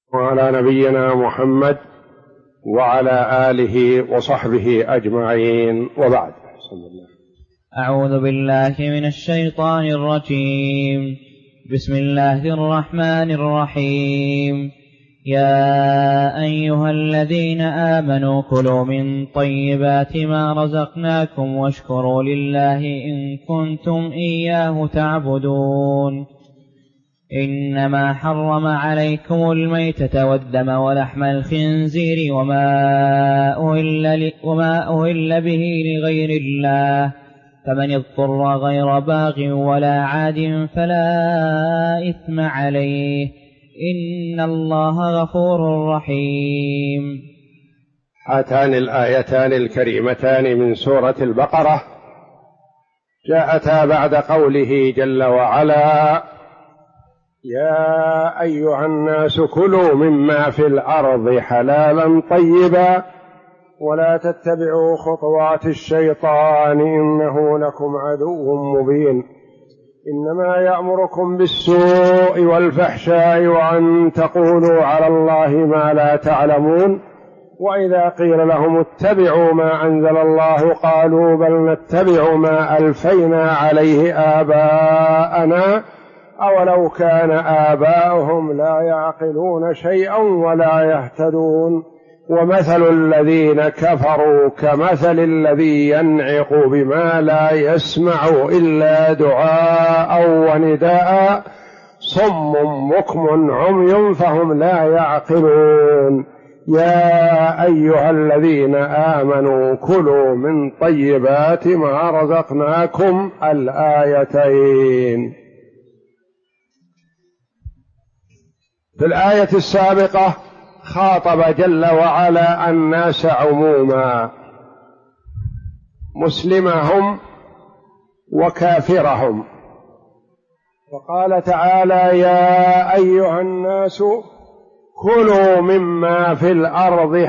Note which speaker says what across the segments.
Speaker 1: وعلى نبينا محمد وعلى آله وصحبه أجمعين، وبعد.
Speaker 2: أعوذ بالله من الشيطان الرجيم. بسم الله الرحمن الرحيم. يا أيها الذين آمنوا كلوا من طيبات ما رزقناكم واشكروا لله إن كنتم إياه تعبدون. إنما حرم عليكم الميتة والدم ولحم الخنزير وما أهل به لغير الله، فمن اضطر غير باغ ولا عاد فلا إثم عليه، إن الله غفور رحيم.
Speaker 1: هاتان الآيتان الكريمتان من سورة البقرة جاءتا بعد قوله جل وعلا: يا أيها الناس كلوا مما في الأرض حلالا طيبا ولا تتبعوا خطوات الشيطان إنه لكم عدو مبين. إنما يأمركم بالسوء والفحشاء وأن تقولوا على الله ما لا تعلمون. وإذا قيل لهم اتبعوا ما أنزل الله قالوا بل نتبع ما ألفينا عليه آباءنا أولو كان آباؤهم لا يعقلون شيئا ولا يهتدون. ومثل الذين كفروا كمثل الذي ينعق بما لا يسمع إلا دعاء ونداء صم بكم عمي فهم لا يعقلون. يا أيها الذين آمنوا كلوا من طيبات ما رزقناكم، الآيتين. في الآية السابقة خاطب جل وعلا الناس عموما، مسلمهم وكافرهم، وقال تعالى: يا أيها الناس كلوا مما في الأرض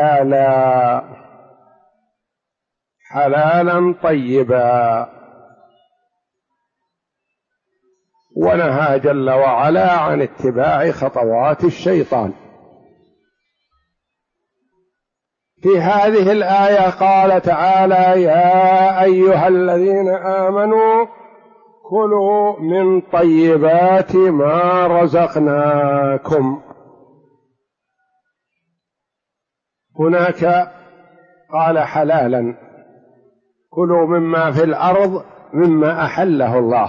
Speaker 1: حلالا طيبا. ونهى جل وعلا عن اتباع خطوات الشيطان. في هذه الآية قال تعالى: يا أيها الذين آمنوا كلوا من طيبات ما رزقناكم. هناك قال حلالا، كلوا مما في الأرض مما أحله الله،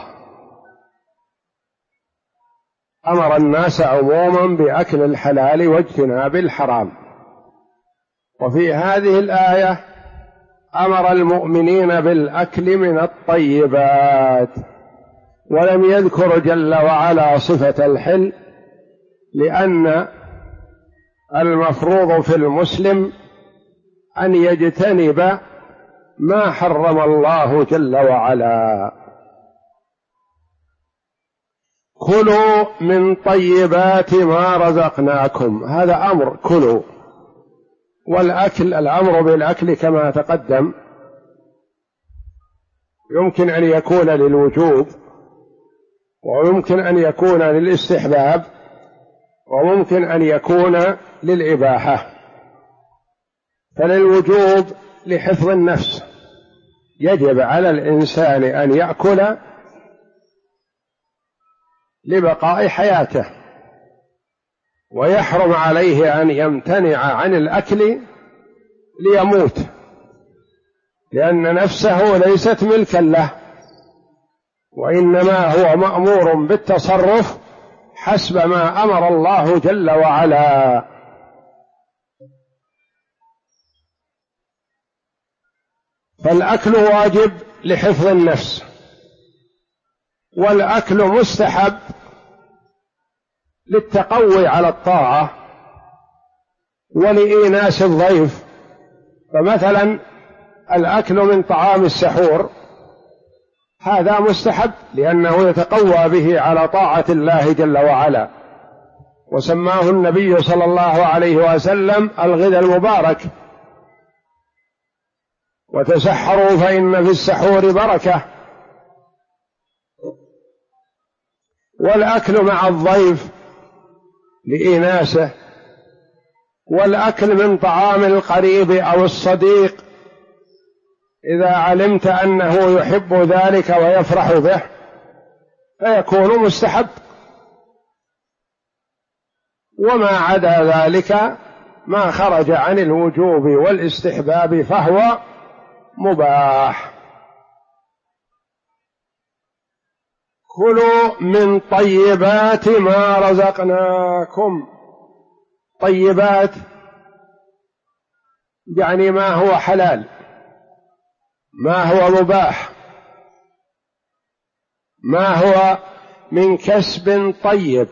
Speaker 1: أمر الناس عموما بأكل الحلال واجتناب الحرام. وفي هذه الآية أمر المؤمنين بالأكل من الطيبات، ولم يذكر جل وعلا صفة الحل، لأن المفروض في المسلم أن يجتنب ما حرم الله جل وعلا. كلوا من طيبات ما رزقناكم، هذا أمر كلوا. والأكل، الأمر بالأكل كما تقدم يمكن أن يكون للوجوب، ويمكن أن يكون للاستحباب، وممكن أن يكون للإباحة. فللوجوب لحفظ النفس، يجب على الإنسان أن يأكل لبقاء حياته، ويحرم عليه أن يمتنع عن الأكل ليموت، لأن نفسه ليست ملكا له، وإنما هو مأمور بالتصرف حسب ما أمر الله جل وعلا. فالأكل واجب لحفظ النفس، والأكل مستحب للتقوي على الطاعة ولإيناس الضيف. فمثلا الأكل من طعام السحور هذا مستحب، لأنه يتقوى به على طاعة الله جل وعلا، وسماه النبي صلى الله عليه وسلم الغذاء المبارك: وتسحروا فإن في السحور بركة. والأكل مع الضيف لإيناسه والأكل من طعام القريب أو الصديق إذا علمت أنه يحب ذلك ويفرح به فيكون مستحب، وما عدا ذلك ما خرج عن الوجوب والاستحباب فهو مباح. كلوا من طيبات ما رزقناكم. طيبات يعني ما هو حلال، ما هو مباح، ما هو من كسب طيب،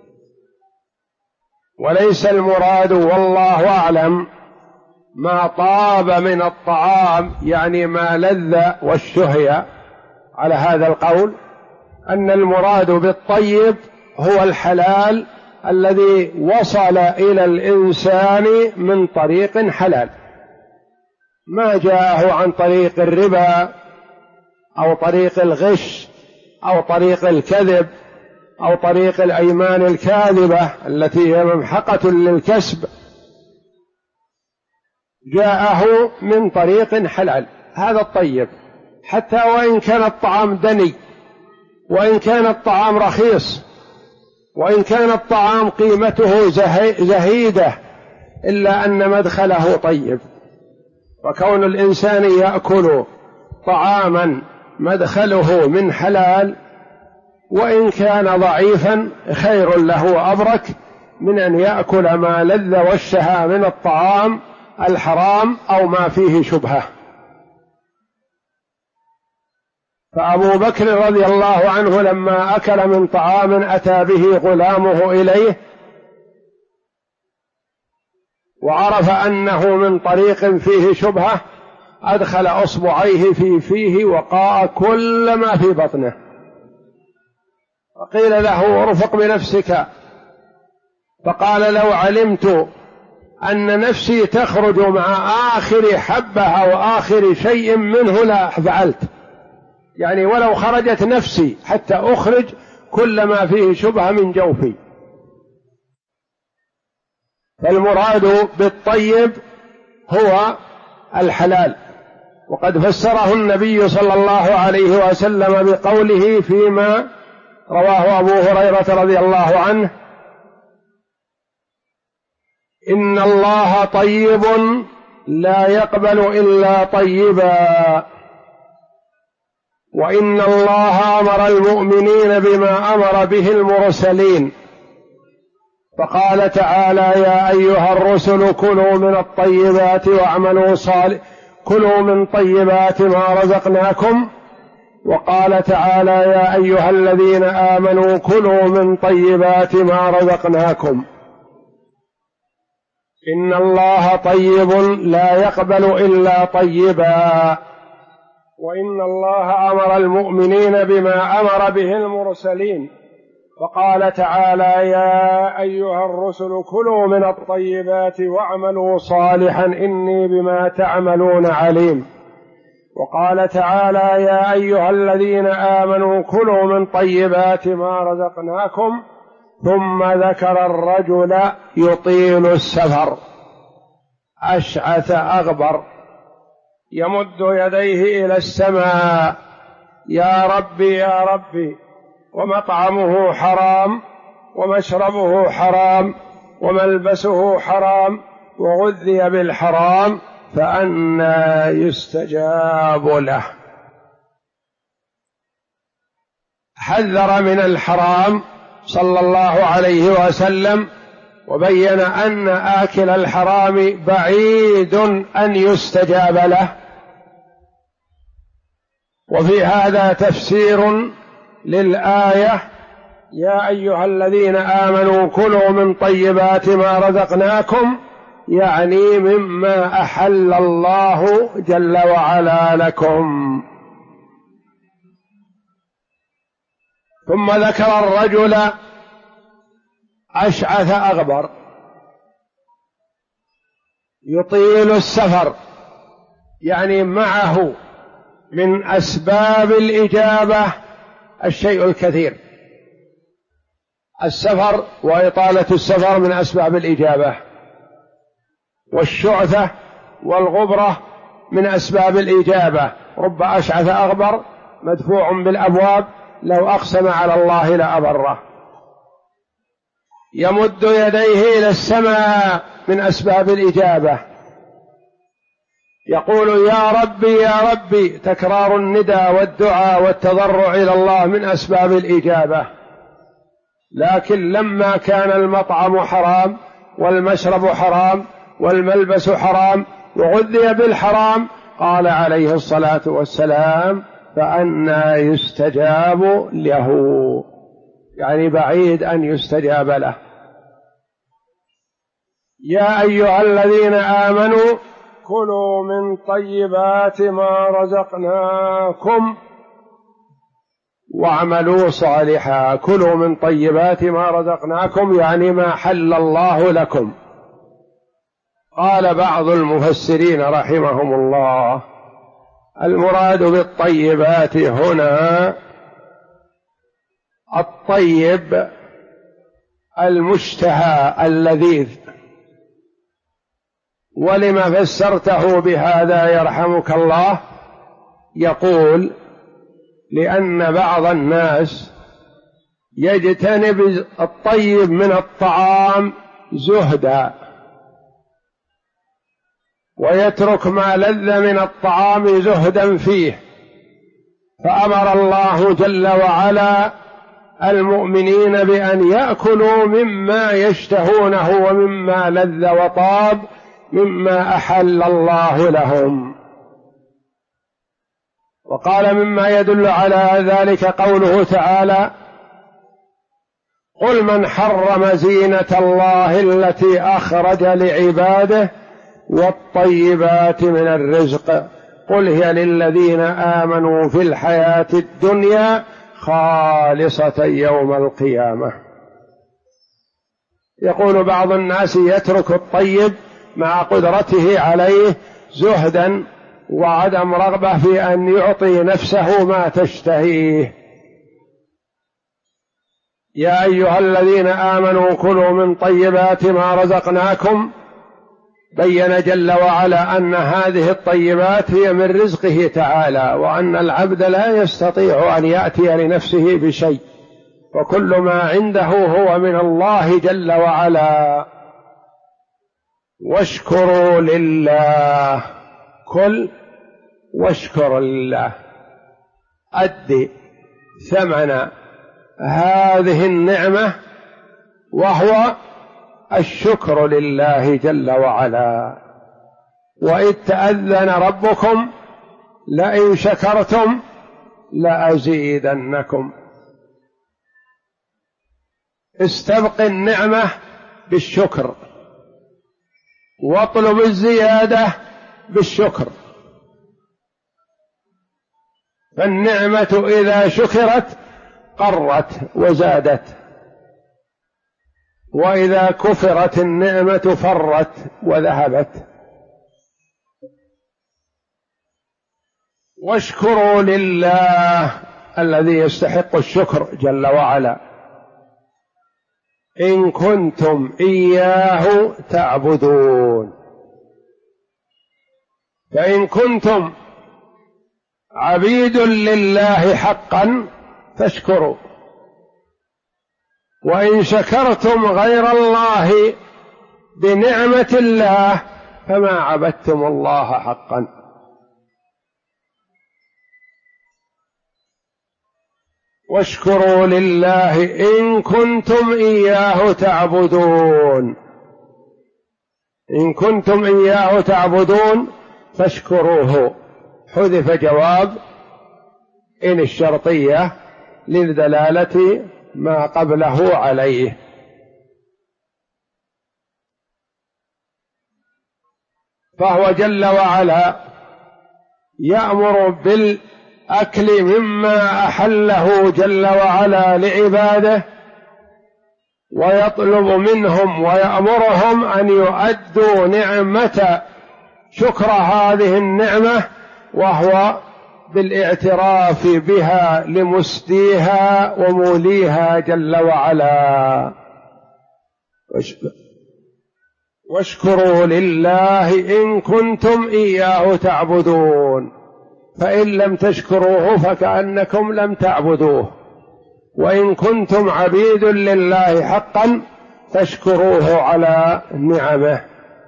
Speaker 1: وليس المراد والله أعلم ما طاب من الطعام يعني ما لذ والشهي على هذا القول، أن المراد بالطيب هو الحلال الذي وصل إلى الإنسان من طريق حلال، ما جاءه عن طريق الربا أو طريق الغش أو طريق الكذب أو طريق الأيمان الكاذبة التي هي ممحقة للكسب، جاءه من طريق حلال، هذا الطيب، حتى وإن كان الطعام دني، وإن كان الطعام رخيص، وإن كان الطعام قيمته زهيدة، إلا أن مدخله طيب. وكون الإنسان يأكل طعاما مدخله من حلال وإن كان ضعيفا خير له وأبرك من أن يأكل ما لذ واشتهى من الطعام الحرام أو ما فيه شبهة. فأبو بكر رضي الله عنه لما أكل من طعام أتى به غلامه إليه وعرف أنه من طريق فيه شبهة أدخل أصبعيه في فيه وقاء كل ما في بطنه، وقيل له ارفق بنفسك، فقال لو علمت أن نفسي تخرج مع آخر حبة أو آخر شيء منه لا فعلت، يعني ولو خرجت نفسي حتى أخرج كل ما فيه شبهة من جوفي. فالمراد بالطيب هو الحلال، وقد فسره النبي صلى الله عليه وسلم بقوله فيما رواه أبو هريرة رضي الله عنه: إن الله طيب لا يقبل إلا طيبا، وإن الله أمر المؤمنين بما أمر به المرسلين، فقال تعالى: يا أيها الرسل كلوا من الطيبات واعملوا صالحا، كلوا من طيبات ما رزقناكم. وقال تعالى: يا أيها الذين آمنوا كلوا من طيبات ما رزقناكم. إن الله طيب لا يقبل إلا طيبا، وإن الله أمر المؤمنين بما أمر به المرسلين، وقال تعالى: يا أيها الرسل كلوا من الطيبات واعملوا صالحا إني بما تعملون عليم. وقال تعالى: يا أيها الذين آمنوا كلوا من طيبات ما رزقناكم. ثم ذكر الرجل يطيل السفر أشعث أغبر يمد يديه إلى السماء: يا ربي يا ربي، ومطعمه حرام ومشربه حرام وملبسه حرام وغذي بالحرام فأنى يستجاب له. حذر من الحرام صلى الله عليه وسلم، وبين أن آكل الحرام بعيد أن يستجاب له. وفي هذا تفسير للآية: يا أيها الذين آمنوا كلوا من طيبات ما رزقناكم، يعني مما أحل الله جل وعلا لكم. ثم ذكر الرجل أشعث أغبر يطيل السفر، يعني معه من أسباب الإجابة الشيء الكثير. السفر وإطالة السفر من أسباب الإجابة، والشعثة والغبرة من أسباب الإجابة. رب أشعث أغبر مدفوع بالأبواب لو أقسم على الله لأبره. يمد يديه إلى السماء من أسباب الإجابة، يقول يا ربي يا ربي، تكرار الندى والدعاء والتضرع إلى الله من أسباب الإجابة. لكن لما كان المطعم حرام والمشرب حرام والملبس حرام وغذي بالحرام قال عليه الصلاة والسلام فأنى يستجاب له، يعني بعيد أن يستجاب له. يا أيها الذين آمنوا كلوا من طيبات ما رزقناكم واعملوا صالحا. كلوا من طيبات ما رزقناكم يعني ما حل الله لكم. قال بعض المفسرين رحمهم الله المراد بالطيبات هنا الطيب المشتهى اللذيذ. ولما فسرته بهذا يرحمك الله؟ يقول لأن بعض الناس يجتنب الطيب من الطعام زهدا ويترك ما لذ من الطعام زهدا فيه، فأمر الله جل وعلا المؤمنين بأن يأكلوا مما يشتهونه ومما لذ وطاب مما أحل الله لهم. وقال مما يدل على ذلك قوله تعالى قل من حرم زينة الله التي أخرج لعباده والطيبات من الرزق قل هي للذين آمنوا في الحياة الدنيا خالصة يوم القيامة. يقول بعض الناس يترك الطيب مع قدرته عليه زهدا وعدم رغبة في أن يعطي نفسه ما تشتهيه. يا أيها الذين آمنوا كلوا من طيبات ما رزقناكم، بين جل وعلا أن هذه الطيبات هي من رزقه تعالى، وأن العبد لا يستطيع أن يأتي لنفسه بشيء، وكل ما عنده هو من الله جل وعلا. واشكروا لله، كل واشكر لله، أدي ثمن هذه النعمة وهو الشكر لله جل وعلا. وإذ تأذن ربكم لئن شكرتم لأزيدنكم. استبق النعمة بالشكر واطلب الزيادة بالشكر. فالنعمة إذا شكرت قرت وزادت، وإذا كفرت النعمة فرت وذهبت. واشكروا لله الذي يستحق الشكر جل وعلا إن كنتم إياه تعبدون. فإن كنتم عبيد لله حقا فاشكروا، وإن شكرتم غير الله بنعمة الله فما عبدتم الله حقا. واشكروا لله إن كنتم إياه تعبدون. إن كنتم إياه تعبدون فاشكروه. حذف جواب إن الشرطية للدلالة ما قبله عليه. فهو جل وعلا يأمر بالأكل مما أحله جل وعلا لعباده، ويطلب منهم ويأمرهم أن يؤدوا نعمة شكر هذه النعمة، وهو بالاعتراف بها لمسديها وموليها جل وعلا. واشكروا لله إن كنتم إياه تعبدون، فإن لم تشكروه فكأنكم لم تعبدوه، وإن كنتم عبيد لله حقا فاشكروه على نعمه.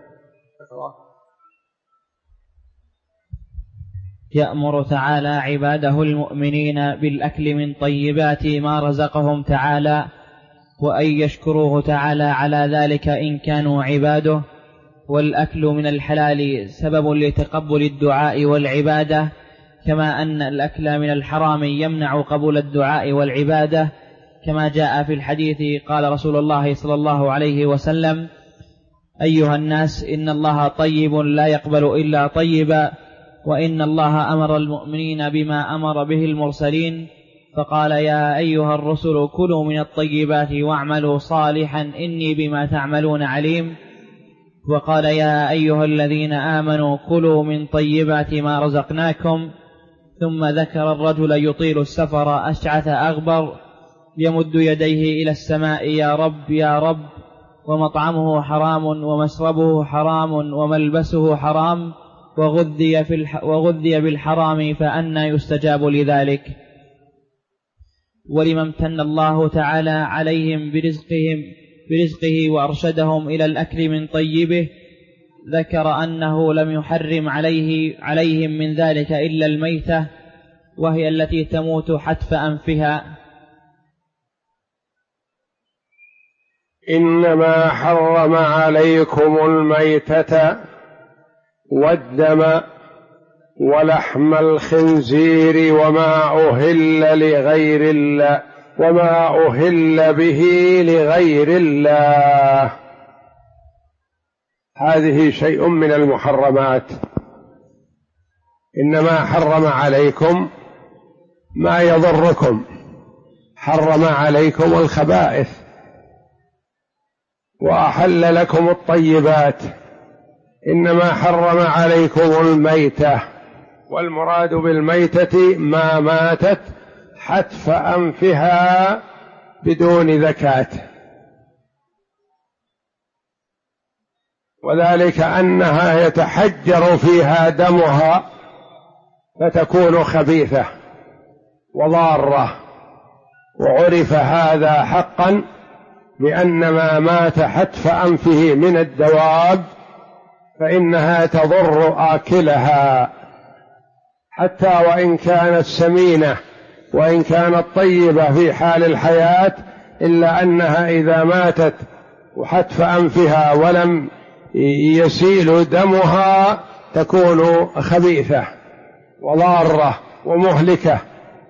Speaker 2: يأمر تعالى عباده المؤمنين بالأكل من طيبات ما رزقهم تعالى، وأن يشكروه تعالى على ذلك إن كانوا عباده. والأكل من الحلال سبب لتقبل الدعاء والعبادة، كما أن الأكل من الحرام يمنع قبول الدعاء والعبادة، كما جاء في الحديث قال رسول الله صلى الله عليه وسلم: أيها الناس، إن الله طيب لا يقبل إلا طيبا، وإن الله أمر المؤمنين بما أمر به المرسلين، فقال: يا أيها الرسل كلوا من الطيبات واعملوا صالحا إني بما تعملون عليم. وقال: يا أيها الذين آمنوا كلوا من طيبات ما رزقناكم. ثم ذكر الرجل يطيل السفر أشعث أغبر يمد يديه إلى السماء: يا رب يا رب، ومطعمه حرام ومشربه حرام وملبسه حرام وغذي بالحرام، فأنى يستجاب لذلك. ولما امتن الله تعالى عليهم برزقه وأرشدهم إلى الأكل من طيبه، ذكر أنه لم يحرم عليهم من ذلك إلا الميتة، وهي التي تموت حتف أنفها.
Speaker 1: إنما حرم عليكم الميتة والدم ولحم الخنزير وما أهل به لغير الله. هذه شيء من المحرمات. إنما حرم عليكم ما يضركم، حرم عليكم الخبائث وأحل لكم الطيبات. إنما حرم عليكم الميتة، والمراد بالميتة ما ماتت حتف أنفها بدون ذكاة، وذلك أنها يتحجر فيها دمها فتكون خبيثة وضارة. وعرف هذا حقا بأن ما مات حتف أنفه من الدواب فإنها تضر آكلها، حتى وإن كانت سمينة وإن كانت طيبة في حال الحياة، إلا أنها إذا ماتت وحتف أنفها ولم يسيل دمها تكون خبيثة وضارة ومهلكة.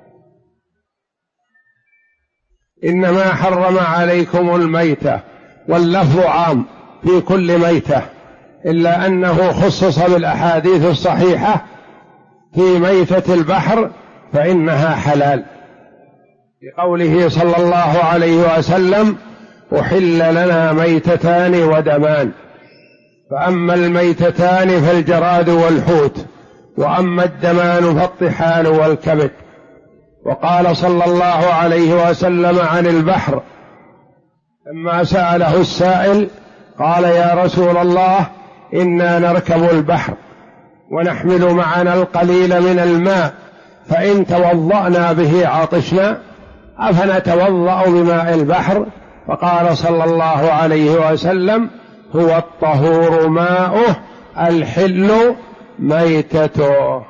Speaker 1: إنما حرم عليكم الميتة، واللفظ عام في كل ميتة، إلا أنه خصص بالأحاديث الصحيحة في ميتة البحر فإنها حلال، لقوله صلى الله عليه وسلم: أحل لنا ميتتان ودمان، فأما الميتتان فالجراد والحوت، وأما الدمان فالطحال والكبد. وقال صلى الله عليه وسلم عن البحر لما سأله السائل قال: يا رسول الله، إنا نركب البحر ونحمل معنا القليل من الماء، فإن توضأنا به عطشنا، أفنتوضأ بماء البحر؟ فقال صلى الله عليه وسلم: هو الطهور ماؤه الحل ميتته.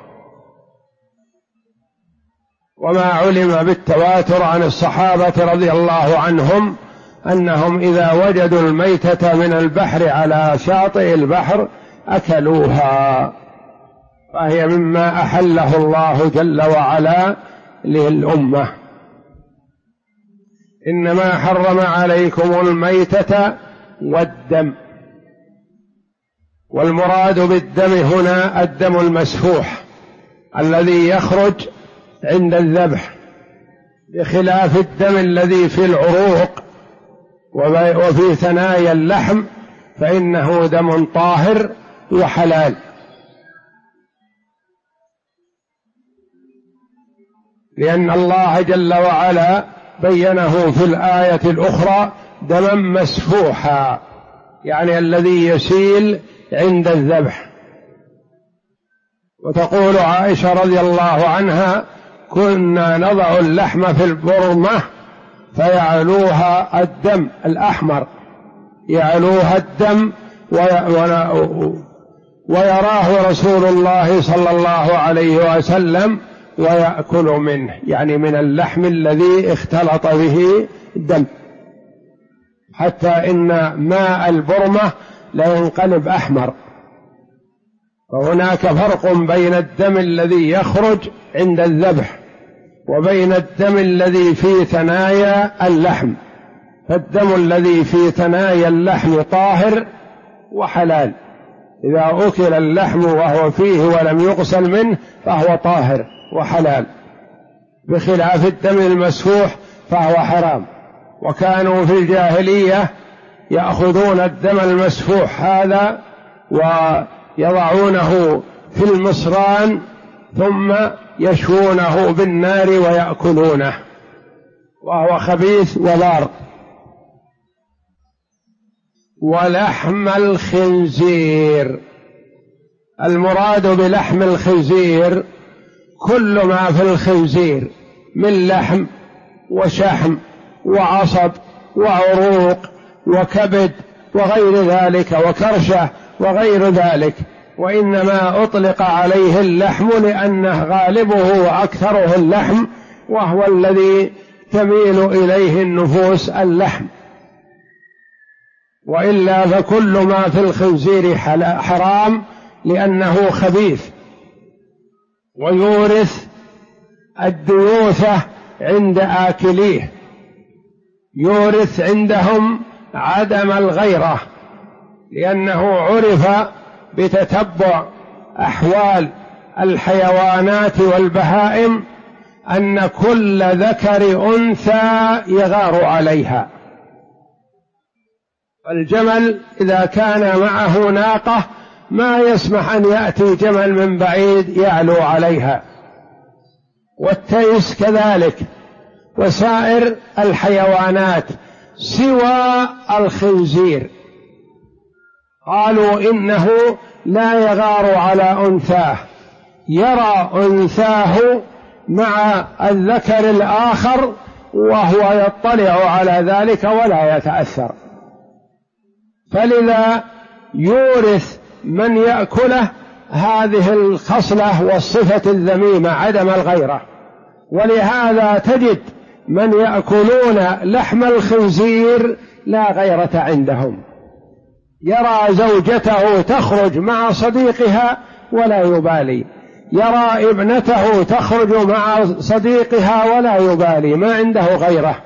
Speaker 1: وما علم بالتواتر عن الصحابة رضي الله عنهم أنهم إذا وجدوا الميتة من البحر على شاطئ البحر أكلوها، فهي مما أحله الله جل وعلا للأمة. إنما حرم عليكم الميتة والدم، والمراد بالدم هنا الدم المسفوح الذي يخرج عند الذبح، بخلاف الدم الذي في العروق وفي ثنايا اللحم فإنه دم طاهر وحلال. لأن الله جل وعلا بينه في الآية الأخرى دما مسفوحا، يعني الذي يسيل عند الذبح. وتقول عائشة رضي الله عنها: كنا نضع اللحم في البرمة فيعلوها الدم الأحمر، يعلوها الدم ويراه رسول الله صلى الله عليه وسلم ويأكل منه، يعني من اللحم الذي اختلط به الدم، حتى إن ماء البرمة لا ينقلب أحمر. فهناك فرق بين الدم الذي يخرج عند الذبح وبين الدم الذي في ثنايا اللحم. فالدم الذي في ثنايا اللحم طاهر وحلال، إذا أكل اللحم وهو فيه ولم يغسل منه فهو طاهر وحلال، بخلاف الدم المسفوح فهو حرام. وكانوا في الجاهلية يأخذون الدم المسفوح هذا ويضعونه في المصران ثم يشوونه بالنار ويأكلونه، وهو خبيث وضار. ولحم الخنزير، المراد بلحم الخنزير كل ما في الخنزير من لحم وشحم وعصب وعروق وكبد وغير ذلك وكرشة وغير ذلك، وإنما أطلق عليه اللحم لأنه غالبه وأكثره اللحم، وهو الذي تميل إليه النفوس اللحم. وإلا فكل ما في الخنزير حرام لأنه خبيث ويورث الديوثة عند آكليه، يورث عندهم عدم الغيرة، لأنه عرف بتتبع أحوال الحيوانات والبهائم أن كل ذكر أنثى يغار عليها. الجمل إذا كان معه ناقة ما يسمح أن يأتي جمل من بعيد يعلو عليها، والتيس كذلك، وسائر الحيوانات سوى الخنزير. قالوا إنه لا يغار على أنثاه، يرى أنثاه مع الذكر الآخر وهو يطلع على ذلك ولا يتأثر، فلذا يورث من يأكله هذه الخصلة والصفة الذميمة عدم الغيرة. ولهذا تجد من يأكلون لحم الخنزير لا غيرة عندهم، يرى زوجته تخرج مع صديقها ولا يبالي، يرى ابنته تخرج مع صديقها ولا يبالي، ما عنده غيره.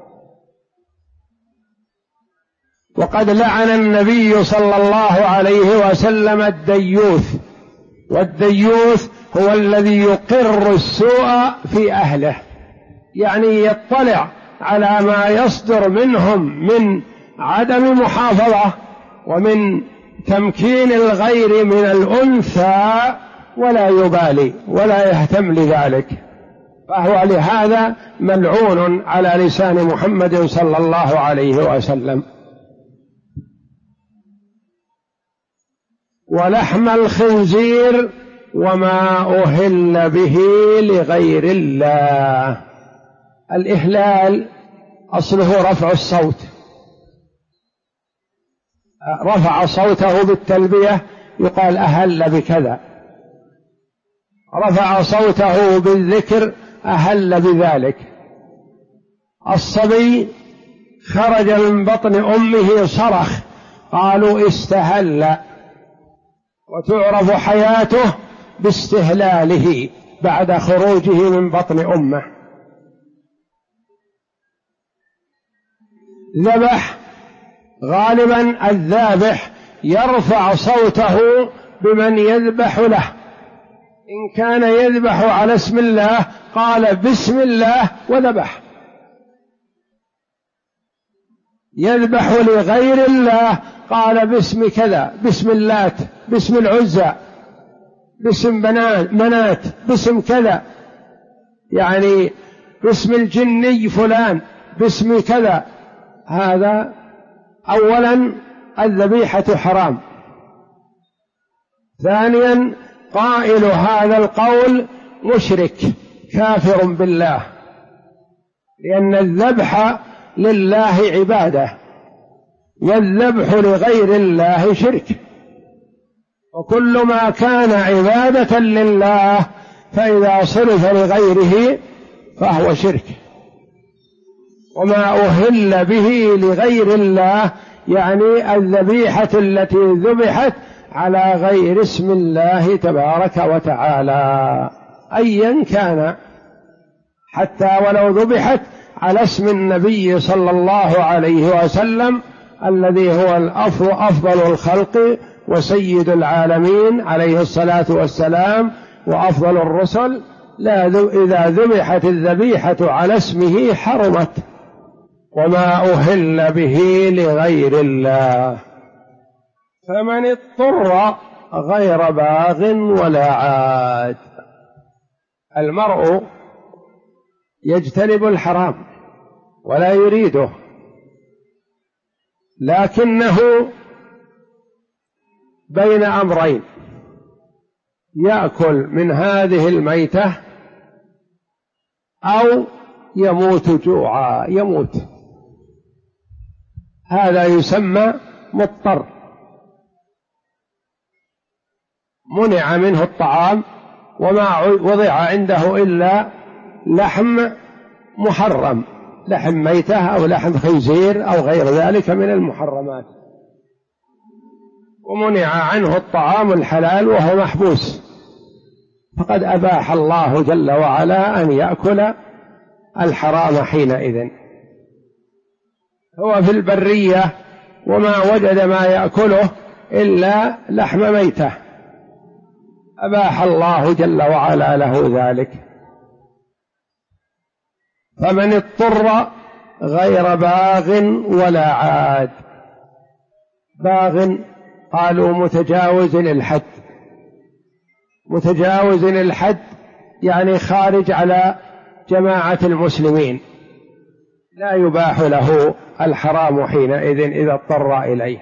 Speaker 1: وقد لعن النبي صلى الله عليه وسلم الديوث، والديوث هو الذي يقر السوء في أهله، يعني يطلع على ما يصدر منهم من عدم محافظة ومن تمكين الغير من الأنثى ولا يبالي ولا يهتم لذلك، فهو لهذا ملعون على لسان محمد صلى الله عليه وسلم. ولحم الخنزير وما أهل به لغير الله. الإهلال أصله رفع الصوت، رفع صوته بالتلبية يقال أهل بكذا، رفع صوته بالذكر أهل بذلك. الصبي خرج من بطن أمه صرخ قالوا استهل، وتعرف حياته باستهلاله بعد خروجه من بطن أمه. ذبح، غالبا الذابح يرفع صوته بمن يذبح له، إن كان يذبح على اسم الله قال بسم الله وذبح، يذبح لغير الله قال باسم كذا، باسم اللات، باسم العزى، باسم منات، باسم كذا، يعني باسم الجني فلان، باسم كذا. هذا أولا الذبيحة حرام. ثانيا قائل هذا القول مشرك كافر بالله، لأن الذبح لله عبادة، والذبح لغير الله شرك، وكل ما كان عبادة لله فإذا صرف لغيره فهو شرك. وما أهل به لغير الله يعني الذبيحة التي ذبحت على غير اسم الله تبارك وتعالى أيا كان، حتى ولو ذبحت على اسم النبي صلى الله عليه وسلم الذي هو أفضل الخلق وسيد العالمين عليه الصلاة والسلام وأفضل الرسل، إذا ذبحت الذبيحة على اسمه حرمت. وما أهل به لغير الله. فمن اضطر غير باغ ولا عاد. المرء يجتنب الحرام ولا يريده، لكنه بين أمرين: يأكل من هذه الميتة أو يموت جوعا، يموت. هذا يسمى مضطر، منع منه الطعام وما وضع عنده إلا لحم محرم، لحم ميتة أو لحم خنزير أو غير ذلك من المحرمات، ومنع عنه الطعام الحلال وهو محبوس، فقد أباح الله جل وعلا أن يأكل الحرام حينئذ. هو في البرية وما وجد ما يأكله إلا لحم ميتة، أباح الله جل وعلا له ذلك. فمن اضطر غير باغ ولا عاد. باغ قالوا متجاوز للحد، متجاوز للحد يعني خارج على جماعة المسلمين، لا يباح له الحرام حينئذ إذا اضطر إليه.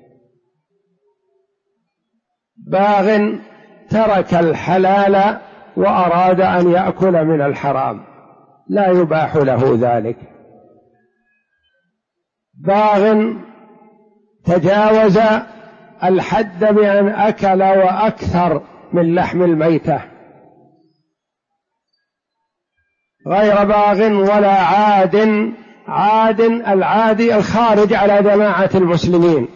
Speaker 1: باغ ترك الحلال وأراد أن يأكل من الحرام، لا يباح له ذلك. باغ تجاوز الحد بأن أكل وأكثر من لحم الميتة. غير باغ ولا عاد. عاد العادي الخارج على جماعة المسلمين،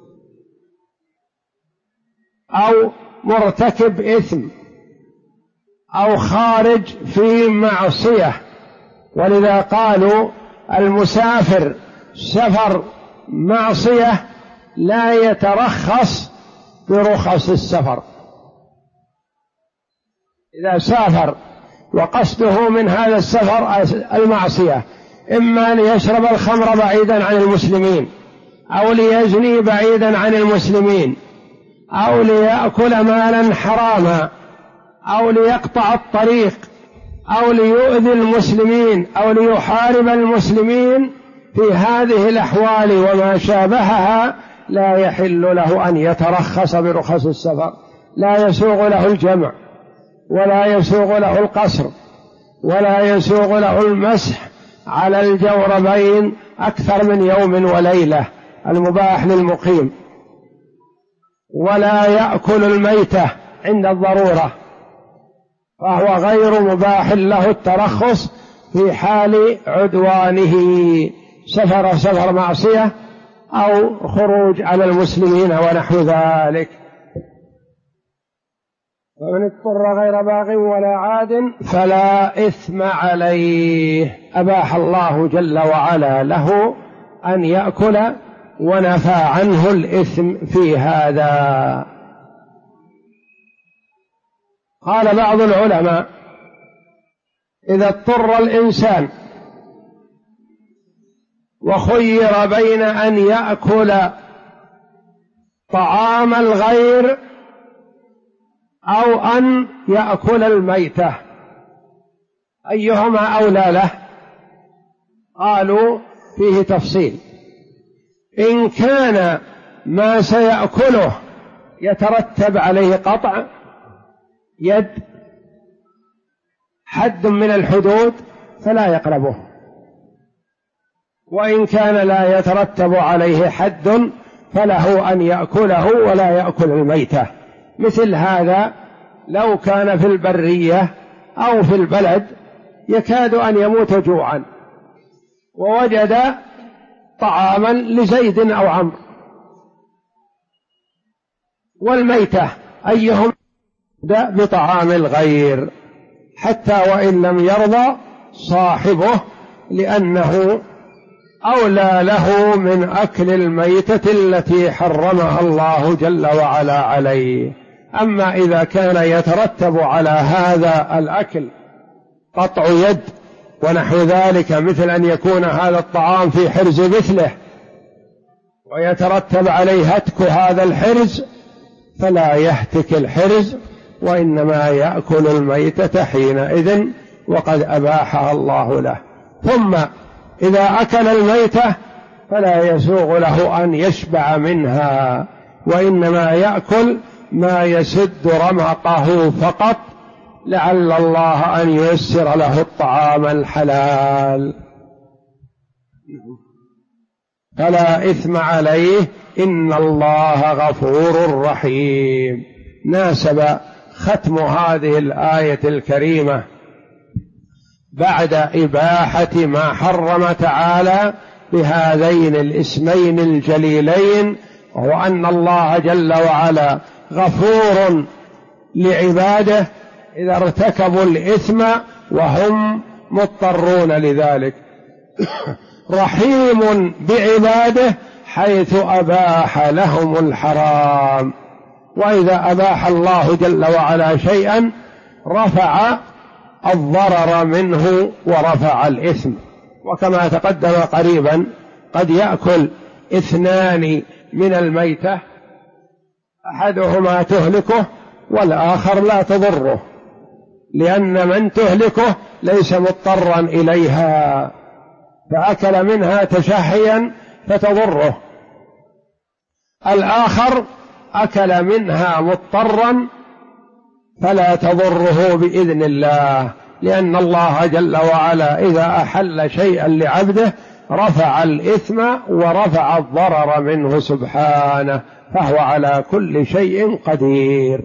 Speaker 1: أو مرتكب إثم، أو خارج في معصية. ولذا قالوا المسافر سفر معصية لا يترخص برخص السفر. إذا سافر وقصده من هذا السفر المعصية، إما ليشرب الخمر بعيدا عن المسلمين، أو ليزني بعيدا عن المسلمين، أو ليأكل مالا حراما، أو ليقطع الطريق، أو ليؤذي المسلمين، أو ليحارب المسلمين، في هذه الأحوال وما شابهها لا يحل له أن يترخص برخص السفر. لا يسوغ له الجمع، ولا يسوغ له القصر، ولا يسوغ له المسح على الجوربين أكثر من يوم وليلة المباح للمقيم، ولا يأكل الميتة عند الضرورة، فهو غير مباح له الترخص في حال عدوانه، سفر معصية أو خروج على المسلمين ونحو ذلك. فمن اضطر غير باغ ولا عاد فلا إثم عليه. أباح الله جل وعلا له أن يأكل ونفى عنه الإثم في هذا. قال بعض العلماء: إذا اضطر الإنسان وخير بين أن يأكل طعام الغير أو أن يأكل الميتة، أيهما أولى له؟ قالوا فيه تفصيل. إن كان ما سيأكله يترتب عليه قطع يد، حد من الحدود، فلا يقربه. وإن كان لا يترتب عليه حد فله أن يأكله ولا يأكل الميتة. مثل هذا لو كان في البرية أو في البلد يكاد أن يموت جوعا ووجد طعاما لزيد أو عمرو، والميتة أيهم بطعام الغير حتى وإن لم يرضى صاحبه، لأنه أولى له من أكل الميتة التي حرمها الله جل وعلا عليه. أما إذا كان يترتب على هذا الأكل قطع يد ونحو ذلك، مثل أن يكون هذا الطعام في حرز مثله ويترتب عليه هتك هذا الحرز، فلا يهتك الحرز وإنما يأكل الميتة حينئذ وقد أباحها الله له. ثم إذا أكل الميتة فلا يسوغ له أن يشبع منها، وإنما يأكل ما يسد رمقه فقط، لعل الله أن ييسر له الطعام الحلال. فلا إثم عليه إن الله غفور رحيم. ناسب ختم هذه الآية الكريمة بعد إباحة ما حرم تعالى بهذين الاسمين الجليلين، وهو أن الله جل وعلا غفور لعباده إذا ارتكبوا الإثم وهم مضطرون لذلك، رحيم بعباده حيث أباح لهم الحرام. وإذا أباح الله جل وعلا شيئا رفع الضرر منه ورفع الإثم. وكما تقدم قريبا قد يأكل اثنان من الميتة، أحدهما تهلكه والآخر لا تضره، لأن من تهلكه ليس مضطرا إليها، فأكل منها تشهيا فتضره. الآخر أكل منها مضطرا فلا تضره بإذن الله، لأن الله جل وعلا إذا أحل شيئا لعبده رفع الإثم ورفع الضرر منه سبحانه، فهو على كل شيء قدير.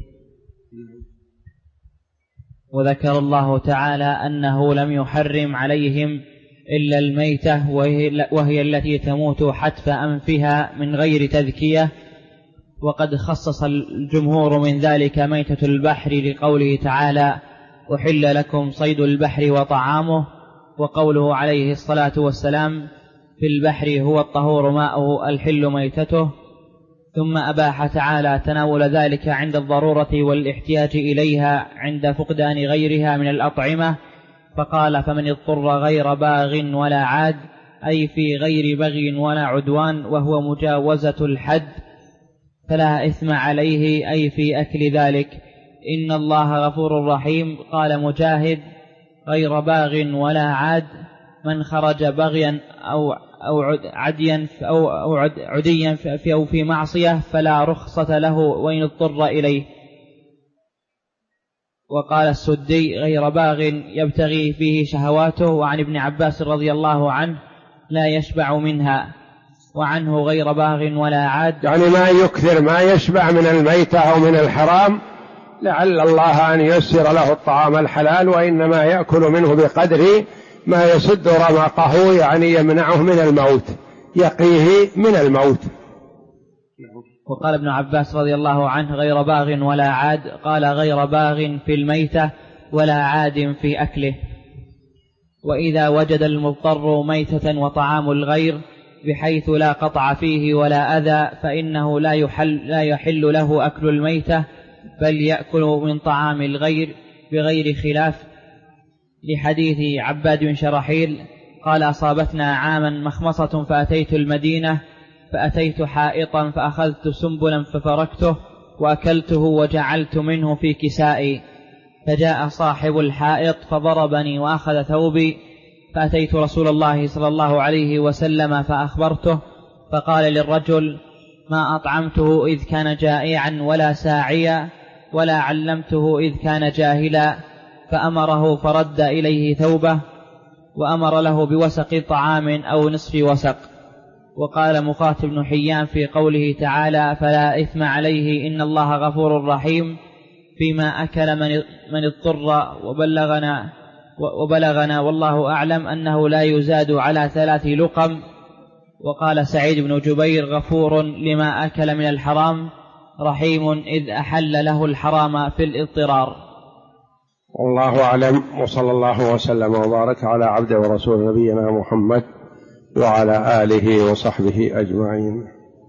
Speaker 2: وذكر الله تعالى أنه لم يحرم عليهم إلا الميتة، وهي التي تموت حتف أنفها من غير تذكية. وقد خصص الجمهور من ذلك ميتة البحر لقوله تعالى: أحل لكم صيد البحر وطعامه، وقوله عليه الصلاة والسلام: في البحر هو الطهور ماؤه الحل ميتته. ثم أباح تعالى تناول ذلك عند الضرورة والاحتياج إليها عند فقدان غيرها من الأطعمة، فقال: فمن اضطر غير باغ ولا عاد، أي في غير بغي ولا عدوان وهو مجاوزة الحد، فلا إثم عليه، أي في أكل ذلك، إن الله غفور رحيم. قال مجاهد: غير باغ ولا عاد، من خرج بغيا أو عديا أو في معصية فلا رخصة له وإن اضطر إليه. وقال السدي: غير باغ يبتغي فيه شهواته. وعن ابن عباس رضي الله عنه: لا يشبع منها. وعنه: غير باغ ولا عاد،
Speaker 1: يعني ما يكثر، ما يشبع من الميتة أو من الحرام، لعل الله أن ييسر له الطعام الحلال، وإنما يأكل منه بقدر ما يسد رمقه، يعني يمنعه من الموت، يقيه من الموت.
Speaker 2: وقال ابن عباس رضي الله عنه: غير باغ ولا عاد، قال: غير باغ في الميتة ولا عاد في أكله. وإذا وجد المضطر ميتة وطعام الغير بحيث لا قطع فيه ولا أذى، فإنه لا يحل له أكل الميتة، بل يأكل من طعام الغير بغير خلاف، لحديث عباد بن شرحيل قال: أصابتنا عاما مخمصة فأتيت المدينة فأتيت حائطا فأخذت سنبلا ففركته وأكلته وجعلت منه في كسائي، فجاء صاحب الحائط فضربني وأخذ ثوبي، فأتيت رسول الله صلى الله عليه وسلم فأخبرته، فقال للرجل: ما أطعمته إذ كان جائعا ولا ساعيا ولا علمته إذ كان جاهلا، فأمره فرد إليه ثوبه وأمر له بوسق طعام أو نصف وسق. وقال مخاط بن حيان في قوله تعالى فلا إثم عليه إن الله غفور رحيم فيما أكل من اضطر، وبلغنا والله أعلم أنه لا يزاد على 3 لقم. وقال سعيد بن جبير غفور لما أكل من الحرام رحيم إذ أحل له الحرام في الاضطرار.
Speaker 1: والله أعلم، وصلى الله وسلم وبارك على عبده ورسول نبينا محمد وعلى آله وصحبه أجمعين.